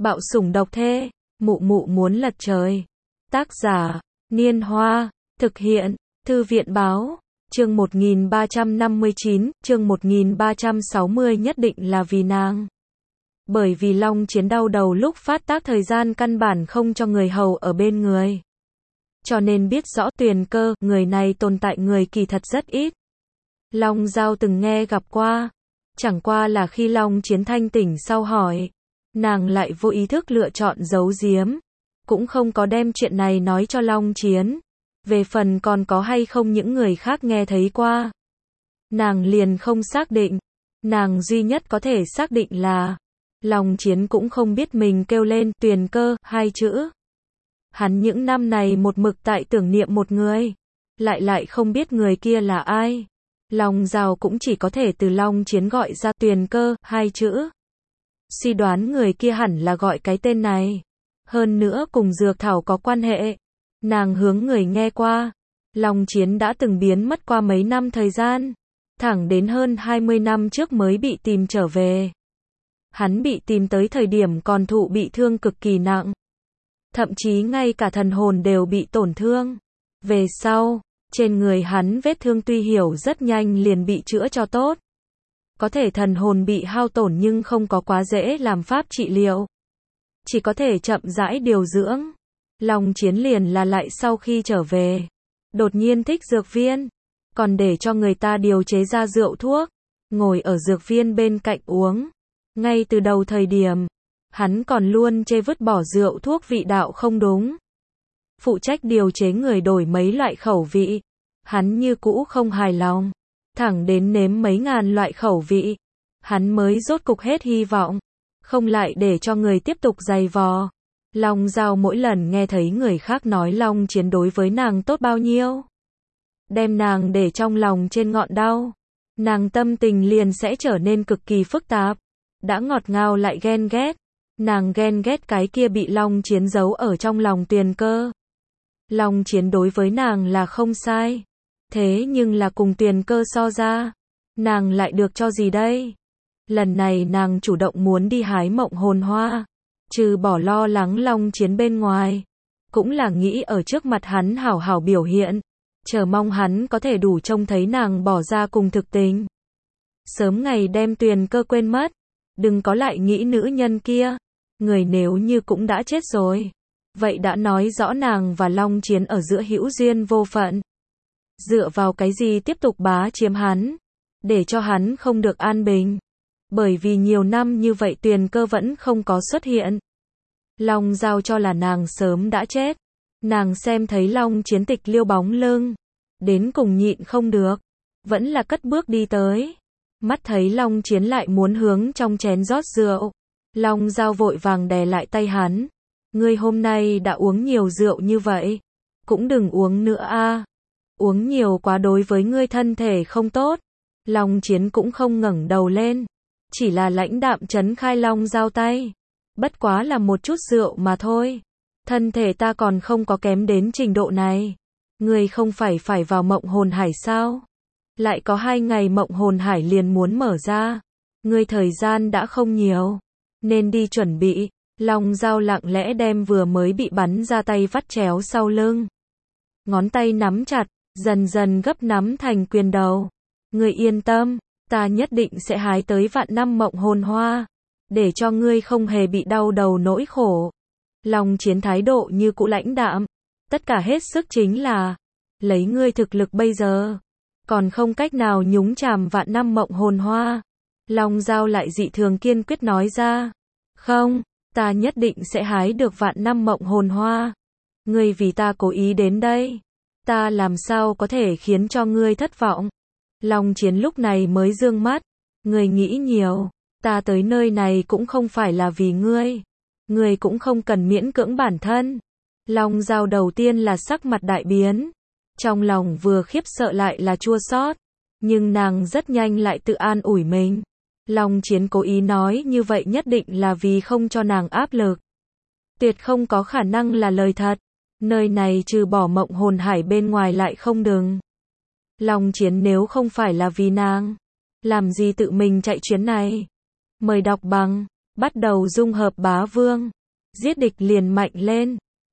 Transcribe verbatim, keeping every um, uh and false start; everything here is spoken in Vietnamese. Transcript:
Bạo sủng độc thê, mụ mụ muốn lật trời. Tác giả, Niên Hoa, thực hiện, Thư viện báo, chương một nghìn ba trăm năm mươi chín, chương một nghìn ba trăm sáu mươi nhất định là vì nàng. Bởi vì Long Chiến đau đầu lúc phát tác thời gian căn bản không cho người hầu ở bên người. Cho nên biết rõ Tuyền Cơ, người này tồn tại người kỳ thật rất ít. Long Giao từng nghe gặp qua. Chẳng qua là khi Long Chiến thanh tỉnh sau hỏi. Nàng lại vô ý thức lựa chọn giấu giếm. Cũng không có đem chuyện này nói cho Long Chiến. Về phần còn có hay không những người khác nghe thấy qua. Nàng liền không xác định. Nàng duy nhất có thể xác định là Long Chiến cũng không biết mình kêu lên Tuyền Cơ hai chữ. Hắn những năm này một mực tại tưởng niệm một người. Lại lại không biết người kia là ai. Long Giao cũng chỉ có thể từ Long Chiến gọi ra Tuyền Cơ hai chữ. Suy đoán người kia hẳn là gọi cái tên này. Hơn nữa cùng dược thảo có quan hệ. Nàng hướng người nghe qua. Long Chiến đã từng biến mất qua mấy năm thời gian. Thẳng đến hơn hai mươi năm trước mới bị tìm trở về. Hắn bị tìm tới thời điểm còn thụ bị thương cực kỳ nặng. Thậm chí ngay cả thần hồn đều bị tổn thương. Về sau, trên người hắn vết thương tuy hiểu rất nhanh liền bị chữa cho tốt. Có thể thần hồn bị hao tổn nhưng không có quá dễ làm pháp trị liệu. Chỉ có thể chậm rãi điều dưỡng. Long Chiến liền là lại sau khi trở về. Đột nhiên thích dược viên. Còn để cho người ta điều chế ra rượu thuốc. Ngồi ở dược viên bên cạnh uống. Ngay từ đầu thời điểm, hắn còn luôn chê vứt bỏ rượu thuốc vị đạo không đúng. Phụ trách điều chế người đổi mấy loại khẩu vị. Hắn như cũ không hài lòng. Thẳng đến nếm mấy ngàn loại khẩu vị. Hắn mới rốt cục hết hy vọng. Không lại để cho người tiếp tục giày vò. Long Giao mỗi lần nghe thấy người khác nói Long Chiến đối với nàng tốt bao nhiêu. Đem nàng để trong lòng trên ngọn đau. Nàng tâm tình liền sẽ trở nên cực kỳ phức tạp. Đã ngọt ngào lại ghen ghét. Nàng ghen ghét cái kia bị Long Chiến giấu ở trong lòng Tuyền Cơ. Long Chiến đối với nàng là không sai. Thế nhưng là cùng Tuyền Cơ so ra. Nàng lại được cho gì đây? Lần này nàng chủ động muốn đi hái mộng hồn hoa. Trừ bỏ lo lắng Long Chiến bên ngoài. Cũng là nghĩ ở trước mặt hắn hảo hảo biểu hiện. Chờ mong hắn có thể đủ trông thấy nàng bỏ ra cùng thực tình. Sớm ngày đem Tuyền Cơ quên mất. Đừng có lại nghĩ nữ nhân kia. Người nếu như cũng đã chết rồi. Vậy đã nói rõ nàng và Long Chiến ở giữa hữu duyên vô phận. Dựa vào cái gì tiếp tục bá chiếm hắn. Để cho hắn không được an bình. Bởi vì nhiều năm như vậy Tuyền Cơ vẫn không có xuất hiện. Long Giao cho là nàng sớm đã chết. Nàng xem thấy Long Chiến tịch liêu bóng lưng. Đến cùng nhịn không được. Vẫn là cất bước đi tới. Mắt thấy Long Chiến lại muốn hướng trong chén rót rượu. Long Giao vội vàng đè lại tay hắn. Ngươi hôm nay đã uống nhiều rượu như vậy. Cũng đừng uống nữa a. Uống nhiều quá đối với ngươi thân thể không tốt. Long Chiến cũng không ngẩng đầu lên. Chỉ là lãnh đạm trấn khai Long Giao tay. Bất quá là một chút rượu mà thôi. Thân thể ta còn không có kém đến trình độ này. Ngươi không phải phải vào mộng hồn hải sao? Lại có hai ngày mộng hồn hải liền muốn mở ra. Ngươi thời gian đã không nhiều. Nên đi chuẩn bị. Long Giao lặng lẽ đem vừa mới bị bắn ra tay vắt chéo sau lưng. Ngón tay nắm chặt, dần dần gấp nắm thành quyền đầu. Ngươi yên tâm, ta nhất định sẽ hái tới vạn năm mộng hồn hoa. Để cho ngươi không hề bị đau đầu nỗi khổ. Long Chiến thái độ như cũ lãnh đạm. Tất cả hết sức chính là lấy ngươi thực lực bây giờ. Còn không cách nào nhúng chàm vạn năm mộng hồn hoa. Long Giao lại dị thường kiên quyết nói ra. Không, ta nhất định sẽ hái được vạn năm mộng hồn hoa. Ngươi vì ta cố ý đến đây. Ta làm sao có thể khiến cho ngươi thất vọng. Long Chiến lúc này mới dương mắt. Ngươi nghĩ nhiều. Ta tới nơi này cũng không phải là vì ngươi. Ngươi cũng không cần miễn cưỡng bản thân. Long Giao đầu tiên là sắc mặt đại biến. Trong lòng vừa khiếp sợ lại là chua xót. Nhưng nàng rất nhanh lại tự an ủi mình. Long Chiến cố ý nói như vậy nhất định là vì không cho nàng áp lực. Tuyệt không có khả năng là lời thật. Nơi này trừ bỏ mộng hồn hải bên ngoài lại không đừng. Long Chiến nếu không phải là vì nàng. Làm gì tự mình chạy chuyến này. Mời đọc bằng bắt đầu dung hợp bá vương. Giết địch liền mạnh lên.